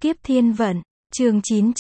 Kiếp Thiên Vận, chương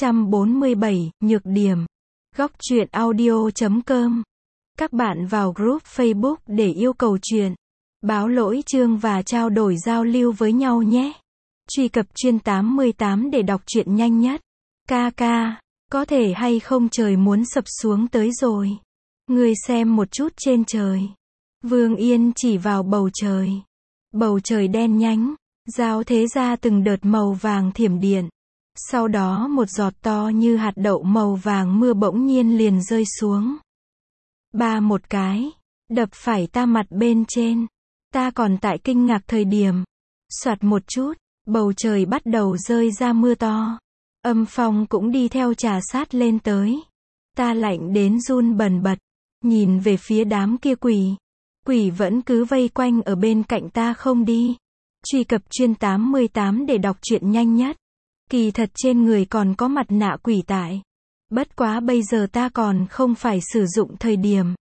947, Nhược điểm. Góc truyện audio.com. Các bạn vào group Facebook để yêu cầu truyện, báo lỗi chương và trao đổi giao lưu với nhau nhé. Truy cập chuyên 88 để đọc truyện nhanh nhất. Ca, có thể hay không trời muốn sập xuống tới rồi. Ngươi xem một chút trên trời. Vương Yên chỉ vào bầu trời. Bầu trời đen nhánh, giao thế ra từng đợt màu vàng thiểm điện. Sau đó một giọt to như hạt đậu màu vàng mưa bỗng nhiên liền rơi xuống. Ba một cái, đập phải ta mặt bên trên. Ta còn tại kinh ngạc thời điểm. Soạt một chút, bầu trời bắt đầu rơi ra mưa to. Âm phong cũng đi theo trà sát lên tới. Ta lạnh đến run bần bật, nhìn về phía đám kia quỷ. Quỷ vẫn cứ vây quanh ở bên cạnh ta không đi. Truy cập chuyên 88 để đọc truyện nhanh nhất. Kỳ thật trên người còn có mặt nạ quỷ tại. Bất quá bây giờ ta còn không phải sử dụng thời điểm.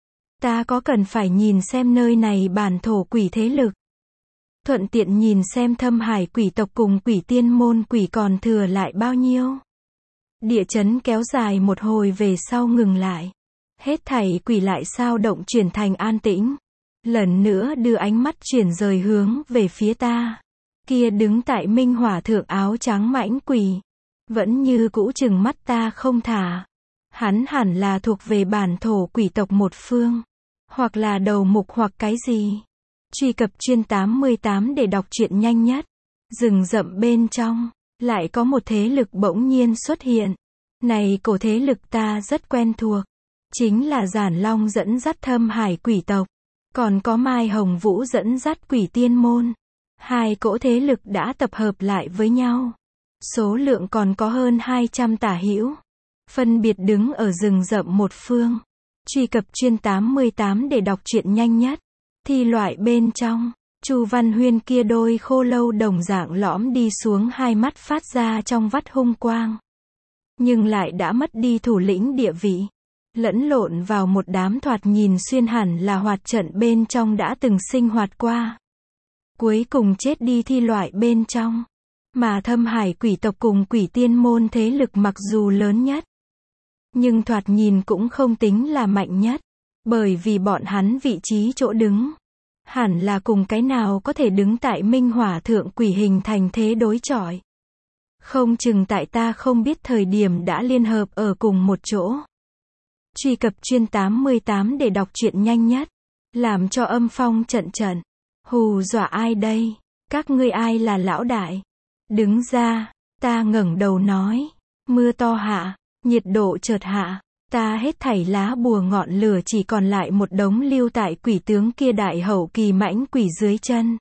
Ta có cần phải nhìn xem nơi này bản thổ quỷ thế lực. Thuận tiện nhìn xem Thâm Hải quỷ tộc cùng quỷ tiên môn quỷ còn thừa lại bao nhiêu. Địa chấn kéo dài một hồi về sau ngừng lại. Hết thảy quỷ lại sao động chuyển thành an tĩnh. Lần nữa đưa ánh mắt chuyển rời hướng về phía ta. Kia đứng tại minh hỏa thượng áo trắng mãnh quỷ. Vẫn như cũ chừng mắt ta không thả. Hắn hẳn là thuộc về bản thổ quỷ tộc một phương. Hoặc là đầu mục hoặc cái gì. Truy cập chuyên 88 để đọc truyện nhanh nhất. Rừng rậm bên trong, lại có một thế lực bỗng nhiên xuất hiện. Này cổ thế lực ta rất quen thuộc. Chính là Giản Long dẫn dắt Thâm Hải quỷ tộc. Còn có Mai Hồng Vũ dẫn dắt quỷ tiên môn. Hai cỗ thế lực đã tập hợp lại với nhau. Số lượng còn có hơn 200 tả hữu. Phân biệt đứng ở rừng rậm một phương. Truy cập chuyên 88 để đọc truyện nhanh nhất. Thi loại bên trong, Chu Văn Huyên kia đôi khô lâu đồng dạng lõm đi xuống hai mắt phát ra trong vắt hung quang. Nhưng lại đã mất đi thủ lĩnh địa vị. Lẫn lộn vào một đám thoạt nhìn xuyên hẳn là hoạt trận bên trong đã từng sinh hoạt qua. Cuối cùng chết đi thi loại bên trong. Mà Thâm Hải quỷ tộc cùng quỷ tiên môn thế lực mặc dù lớn nhất. Nhưng thoạt nhìn cũng không tính là mạnh nhất. Bởi vì bọn hắn vị trí chỗ đứng. Hẳn là cùng cái nào có thể đứng tại minh hỏa thượng quỷ hình thành thế đối chọi. Không chừng tại ta không biết thời điểm đã liên hợp ở cùng một chỗ. Truy cập chuyên 88 để đọc truyện nhanh nhất. Làm cho âm phong trận trận. Hù dọa ai đây? Các ngươi ai là lão đại? Đứng ra, ta ngẩng đầu nói. Mưa to hạ, nhiệt độ chợt hạ. Ta hết thảy lá bùa ngọn lửa chỉ còn lại một đống lưu tại quỷ tướng kia đại hậu kỳ mãnh quỷ dưới chân.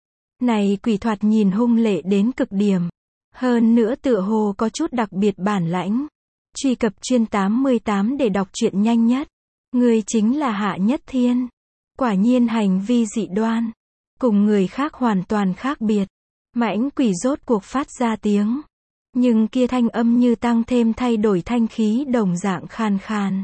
Này quỷ thoạt nhìn hung lệ đến cực điểm. Hơn nữa tựa hồ có chút đặc biệt bản lãnh. Truy cập chuyên 88 để đọc truyện nhanh nhất. Người chính là Hạ Nhất Thiên. Quả nhiên hành vi dị đoan. Cùng người khác hoàn toàn khác biệt. Mãnh quỷ rốt cuộc phát ra tiếng. Nhưng kia thanh âm như tăng thêm thay đổi thanh khí đồng dạng khan khan.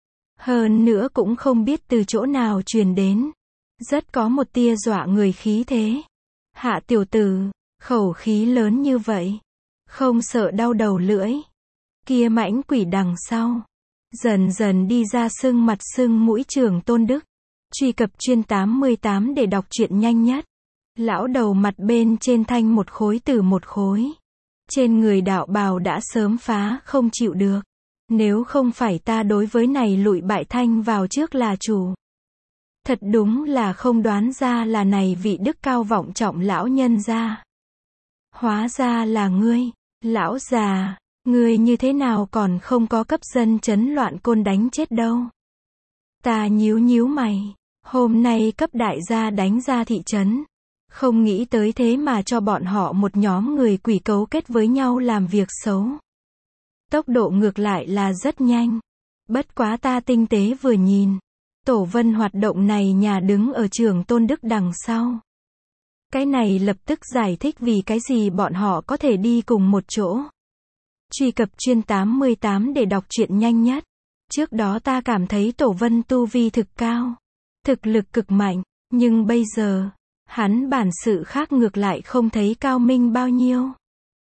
Hơn nữa cũng không biết từ chỗ nào truyền đến. Rất có một tia dọa người khí thế. Hạ tiểu tử, khẩu khí lớn như vậy. Không sợ đau đầu lưỡi. Kia mãnh quỷ đằng sau. Dần dần đi ra sưng mặt sưng mũi Trường Tôn Đức. Truy cập chuyên 88 để đọc truyện nhanh nhất. Lão đầu mặt bên trên thanh một khối từ một khối. Trên người đạo bào đã sớm phá không chịu được. Nếu không phải ta đối với này lụi bại thanh vào trước là chủ. Thật đúng là không đoán ra là này vị đức cao vọng trọng lão nhân ra. Hóa ra là ngươi, lão già, ngươi như thế nào còn không có cấp dân chấn loạn côn đánh chết đâu. Ta nhíu mày, hôm nay cấp đại gia đánh ra thị trấn. Không nghĩ tới thế mà cho bọn họ một nhóm người quỷ cấu kết với nhau làm việc xấu. Tốc độ ngược lại là rất nhanh. Bất quá ta tinh tế vừa nhìn. Tổ vân hoạt động này nhà đứng ở Trường Tôn Đức đằng sau. Cái này lập tức giải thích vì cái gì bọn họ có thể đi cùng một chỗ. Truy cập chuyên 88 để đọc truyện nhanh nhất. Trước đó ta cảm thấy Tổ Vân tu vi thực cao. Thực lực cực mạnh. Nhưng bây giờ, hắn bản sự khác ngược lại không thấy cao minh bao nhiêu.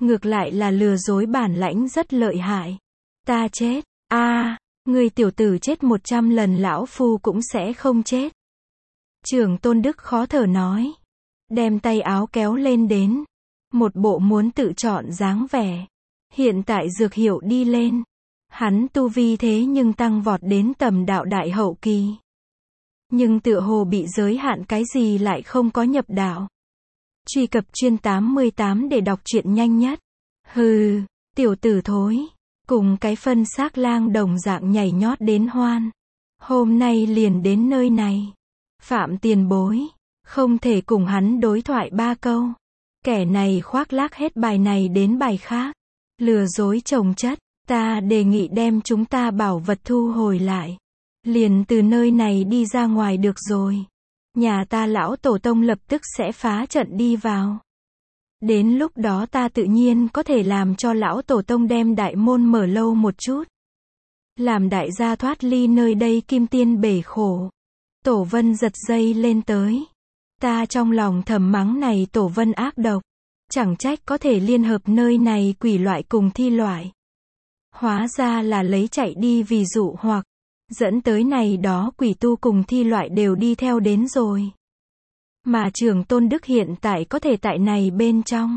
Ngược lại là lừa dối bản lãnh rất lợi hại. Ta chết. Người tiểu tử chết 100 lần lão phu cũng sẽ không chết. Trưởng Tôn Đức khó thở nói. Đem tay áo kéo lên đến. Một bộ muốn tự chọn dáng vẻ. Hiện tại dược hiệu đi lên. Hắn tu vi thế nhưng tăng vọt đến tầm đạo đại hậu kỳ. Nhưng tựa hồ bị giới hạn cái gì lại không có nhập đạo. Truy cập chuyên 88 để đọc truyện nhanh nhất. Hừ, tiểu tử thối. Cùng cái phân xác lang đồng dạng nhảy nhót đến hoan. Hôm nay liền đến nơi này. Phạm tiền bối. Không thể cùng hắn đối thoại 3 câu. Kẻ này khoác lác hết bài này đến bài khác. Lừa dối chồng chất. Ta đề nghị đem chúng ta bảo vật thu hồi lại. Liền từ nơi này đi ra ngoài được rồi. Nhà ta lão tổ tông lập tức sẽ phá trận đi vào. Đến lúc đó ta tự nhiên có thể làm cho lão tổ tông đem đại môn mở lâu một chút. Làm đại gia thoát ly nơi đây kim tiên bể khổ. Tổ Vân giật dây lên tới. Ta trong lòng thầm mắng này Tổ Vân ác độc. Chẳng trách có thể liên hợp nơi này quỷ loại cùng thi loại. Hóa ra là lấy chạy đi vì dụ hoặc. Dẫn tới này đó quỷ tu cùng thi loại đều đi theo đến rồi. Mà Trưởng Tôn Đức hiện tại có thể tại này bên trong.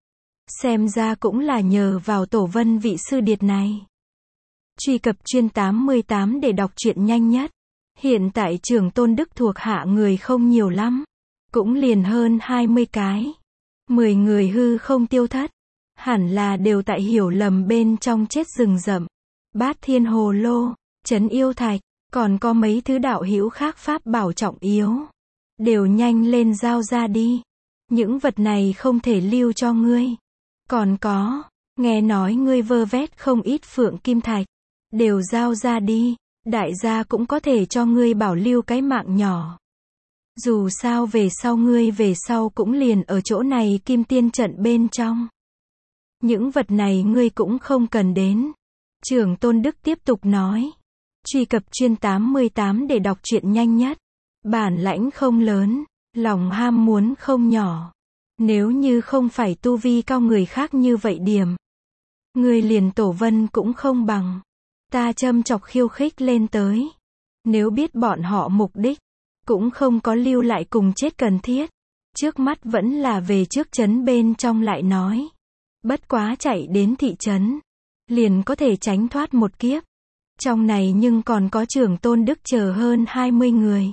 Xem ra cũng là nhờ vào Tổ Vân vị sư điệt này. Truy cập chuyên 88 để đọc truyện nhanh nhất. Hiện tại Trưởng Tôn Đức thuộc hạ người không nhiều lắm. Cũng liền hơn 20 cái. 10 người hư không tiêu thất. Hẳn là đều tại hiểu lầm bên trong chết rừng rậm. Bát thiên hồ lô, trấn yêu thạch, còn có mấy thứ đạo hữu khác pháp bảo trọng yếu. Đều nhanh lên giao ra đi. Những vật này không thể lưu cho ngươi. Còn có, nghe nói ngươi vơ vét không ít phượng kim thạch. Đều giao ra đi. Đại gia cũng có thể cho ngươi bảo lưu cái mạng nhỏ. Dù sao về sau cũng liền ở chỗ này kim tiên trận bên trong. Những vật này ngươi cũng không cần đến. Trưởng Tôn Đức tiếp tục nói. Truy cập chuyên 88 để đọc truyện nhanh nhất. Bản lãnh không lớn, lòng ham muốn không nhỏ. Nếu như không phải tu vi cao người khác như vậy điểm. Ngươi liền Tổ Vân cũng không bằng. Ta châm chọc khiêu khích lên tới. Nếu biết bọn họ mục đích, cũng không có lưu lại cùng chết cần thiết. Trước mắt vẫn là về trước trấn bên trong lại nói. Bất quá chạy đến thị trấn, liền có thể tránh thoát một kiếp. Trong này nhưng còn có Trưởng Tôn Đức chờ hơn 20 người.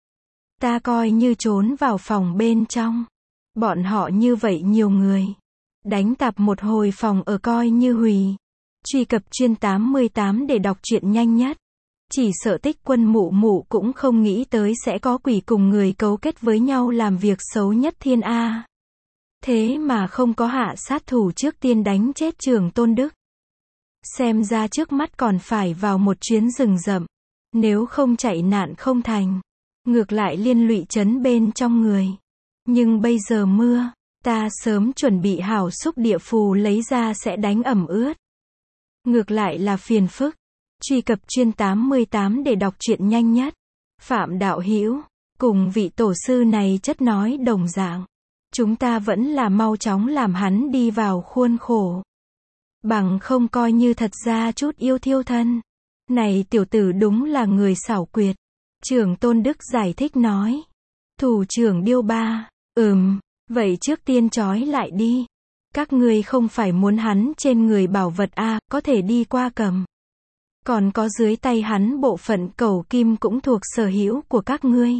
Ta coi như trốn vào phòng bên trong. Bọn họ như vậy nhiều người. Đánh tạp một hồi phòng ở coi như hủy. Truy cập chuyên 88 để đọc truyện nhanh nhất. Chỉ sợ Tích Quân mụ mụ cũng không nghĩ tới sẽ có quỷ cùng người cấu kết với nhau làm việc xấu nhất thiên A. Thế mà không có hạ sát thủ trước tiên đánh chết Trưởng Tôn Đức. Xem ra trước mắt còn phải vào một chuyến rừng rậm. Nếu không chạy nạn không thành. Ngược lại liên lụy trấn bên trong người. Nhưng bây giờ mưa, ta sớm chuẩn bị hảo xúc địa phù lấy ra sẽ đánh ẩm ướt. Ngược lại là phiền phức. Truy cập chuyên 88 để đọc truyện nhanh nhất. Phạm đạo hữu, cùng vị tổ sư này chất nói đồng dạng. Chúng ta vẫn là mau chóng làm hắn đi vào khuôn khổ. Bằng không coi như thật ra chút yêu thiêu thân. Này tiểu tử đúng là người xảo quyệt. Trưởng Tôn Đức giải thích nói. Thủ trưởng Điêu Ba, vậy trước tiên trói lại đi. Các ngươi không phải muốn hắn trên người bảo vật a, có thể đi qua cầm. Còn có dưới tay hắn bộ phận cẩu kim cũng thuộc sở hữu của các ngươi.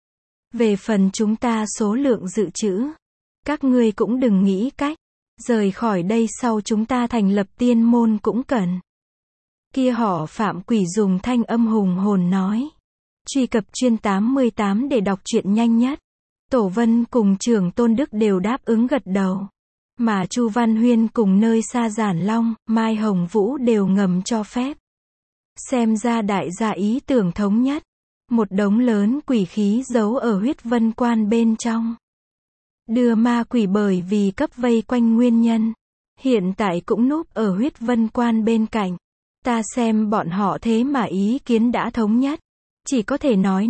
Về phần chúng ta số lượng dự trữ, các ngươi cũng đừng nghĩ cách. Rời khỏi đây sau chúng ta thành lập tiên môn cũng cần. Kia họ Phạm quỷ dùng thanh âm hùng hồn nói. Truy cập chuyên 88 để đọc truyện nhanh nhất. Tổ Vân cùng Trưởng Tôn Đức đều đáp ứng gật đầu. Mà Chu Văn Huyên cùng nơi xa Giản Long, Mai Hồng Vũ đều ngầm cho phép. Xem ra đại gia ý tưởng thống nhất. Một đống lớn quỷ khí giấu ở huyết vân quan bên trong. Đưa ma quỷ bởi vì cấp vây quanh nguyên nhân. Hiện tại cũng núp ở huyết vân quan bên cạnh. Ta xem bọn họ thế mà ý kiến đã thống nhất. Chỉ có thể nói.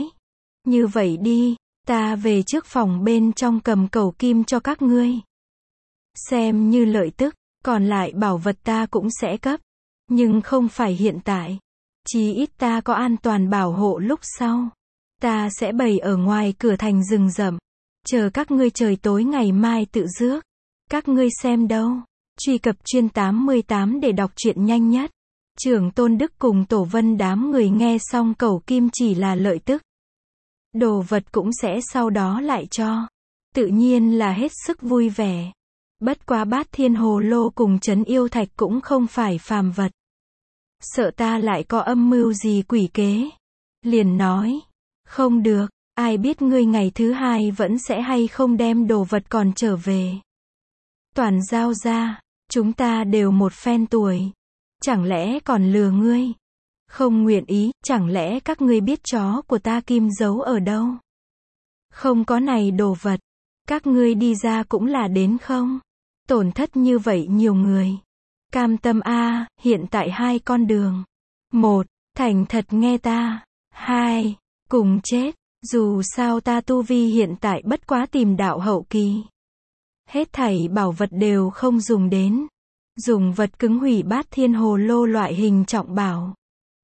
Như vậy đi, ta về trước phòng bên trong cầm cẩu kim cho các ngươi. xem như lợi tức, còn lại bảo vật ta cũng sẽ cấp. Nhưng không phải hiện tại. Chí ít ta có an toàn bảo hộ lúc sau. Ta sẽ bày ở ngoài cửa thành rừng rậm. Chờ các ngươi trời tối ngày mai tự rước. Các ngươi xem đâu. Truy cập chuyên 88 để đọc truyện nhanh nhất. Trưởng Tôn Đức cùng Tổ Vân đám người nghe xong cẩu kim chỉ là lợi tức. Đồ vật cũng sẽ sau đó lại cho. Tự nhiên là hết sức vui vẻ. Bất quá Bát Thiên Hồ Lô cùng Trấn Yêu Thạch cũng không phải phàm vật. Sợ ta lại có âm mưu gì quỷ kế. Liền nói. Không được, ai biết ngươi ngày thứ hai vẫn sẽ hay không đem đồ vật còn trở về. Toàn giao ra, chúng ta đều một phen tuổi. Chẳng lẽ còn lừa ngươi? Không nguyện ý, chẳng lẽ các ngươi biết chó của ta kim giấu ở đâu? Không có này đồ vật. Các ngươi đi ra cũng là đến không? Tổn thất như vậy nhiều người. Cam tâm a, hiện tại hai con đường. 1. Thành thật nghe ta. 2. Cùng chết. Dù sao ta tu vi hiện tại bất quá tìm đạo hậu kỳ. Hết thảy bảo vật đều không dùng đến. Dùng vật cứng hủy Bát Thiên Hồ Lô loại hình trọng bảo.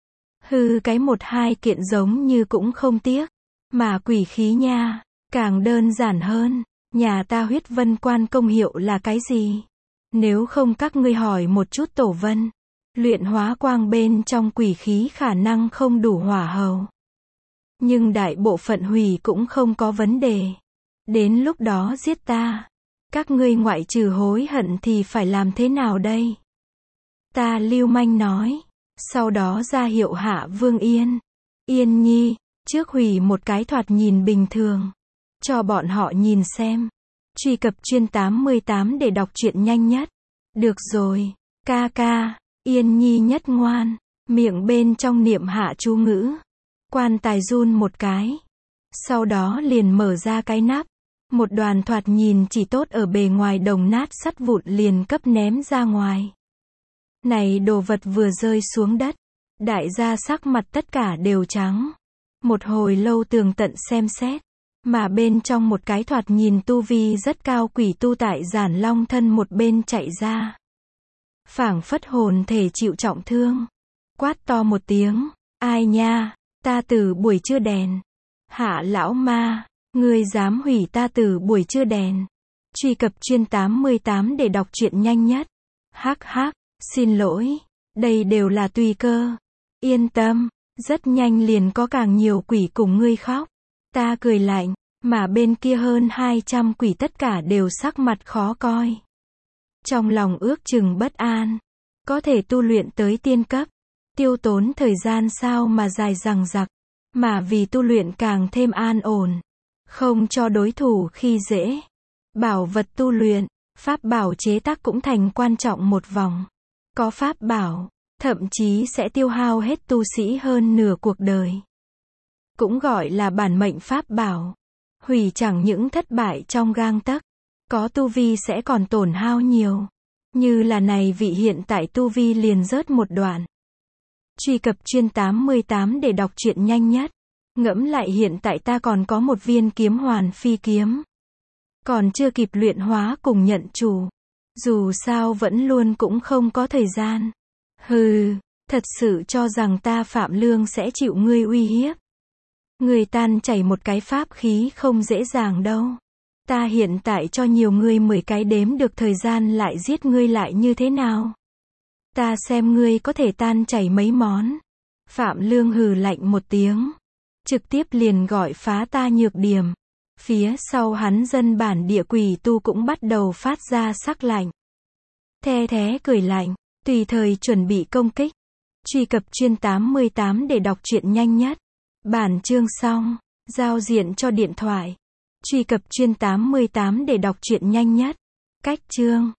Hư cái 1-2 kiện giống như cũng không tiếc. Mà quỷ khí nha, càng đơn giản hơn. Nhà ta huyết vân quan công hiệu là cái gì? Nếu không các ngươi hỏi một chút Tổ Vân. Luyện hóa quang bên trong quỷ khí khả năng không đủ hỏa hầu. Nhưng đại bộ phận hủy cũng không có vấn đề. Đến lúc đó giết ta. Các ngươi ngoại trừ hối hận thì phải làm thế nào đây? Ta lưu manh nói. Sau đó ra hiệu hạ Vương Yên. Yên Nhi, trước hủy một cái thoạt nhìn bình thường. Cho bọn họ nhìn xem. Truy cập chuyên 88 để đọc truyện nhanh nhất. Được rồi, ca ca. Yên Nhi nhất ngoan. Miệng bên trong niệm hạ chú ngữ. Quan tài run một cái. Sau đó liền mở ra cái nắp. Một đoàn thoạt nhìn chỉ tốt ở bề ngoài đồng nát sắt vụn liền cấp ném ra ngoài. Này đồ vật vừa rơi xuống đất. Đại gia sắc mặt tất cả đều trắng. Một hồi lâu tường tận xem xét. Mà bên trong một cái thoạt nhìn tu vi rất cao quỷ tu tại Giản Long thân một bên chạy ra. Phảng phất hồn thể chịu trọng thương. Quát to một tiếng. Ai nha, ta từ buổi trưa đèn. Hạ lão ma, ngươi dám hủy ta từ buổi trưa đèn. Truy cập chuyên 88 để đọc truyện nhanh nhất. Hắc hắc, xin lỗi. Đây đều là tùy cơ. Yên tâm, rất nhanh liền có càng nhiều quỷ cùng ngươi khóc. Ta cười lạnh, mà bên kia hơn 200 quỷ tất cả đều sắc mặt khó coi. Trong lòng ước chừng bất an. Có thể tu luyện tới tiên cấp. Tiêu tốn thời gian sao mà dài dằng dặc. Mà vì tu luyện càng thêm an ổn. Không cho đối thủ khi dễ. Bảo vật tu luyện, pháp bảo chế tác cũng thành quan trọng một vòng. Có pháp bảo, thậm chí sẽ tiêu hao hết tu sĩ hơn nửa cuộc đời. Cũng gọi là bản mệnh pháp bảo. Hủy chẳng những thất bại trong gang tấc. Có tu vi sẽ còn tổn hao nhiều. Như là này vị hiện tại tu vi liền rớt một đoạn. Truy cập chuyên 88 để đọc truyện nhanh nhất. Ngẫm lại hiện tại ta còn có một viên kiếm hoàn phi kiếm. Còn chưa kịp luyện hóa cùng nhận chủ. Dù sao vẫn luôn cũng không có thời gian. Hừ, thật sự cho rằng ta Phạm Lương sẽ chịu ngươi uy hiếp. Ngươi tan chảy một cái pháp khí không dễ dàng đâu. Ta hiện tại cho nhiều ngươi 10 cái đếm được thời gian lại giết ngươi lại như thế nào. Ta xem ngươi có thể tan chảy mấy món. Phạm Lương hừ lạnh một tiếng. Trực tiếp liền gọi phá ta nhược điểm. Phía sau hắn dân bản địa quỷ tu cũng bắt đầu phát ra sắc lạnh. The thé cười lạnh, tùy thời chuẩn bị công kích. Truy cập chuyên 88 để đọc truyện nhanh nhất. Bản chương xong, giao diện cho điện thoại. Truy cập chuyên 88 để đọc truyện nhanh nhất. Cách chương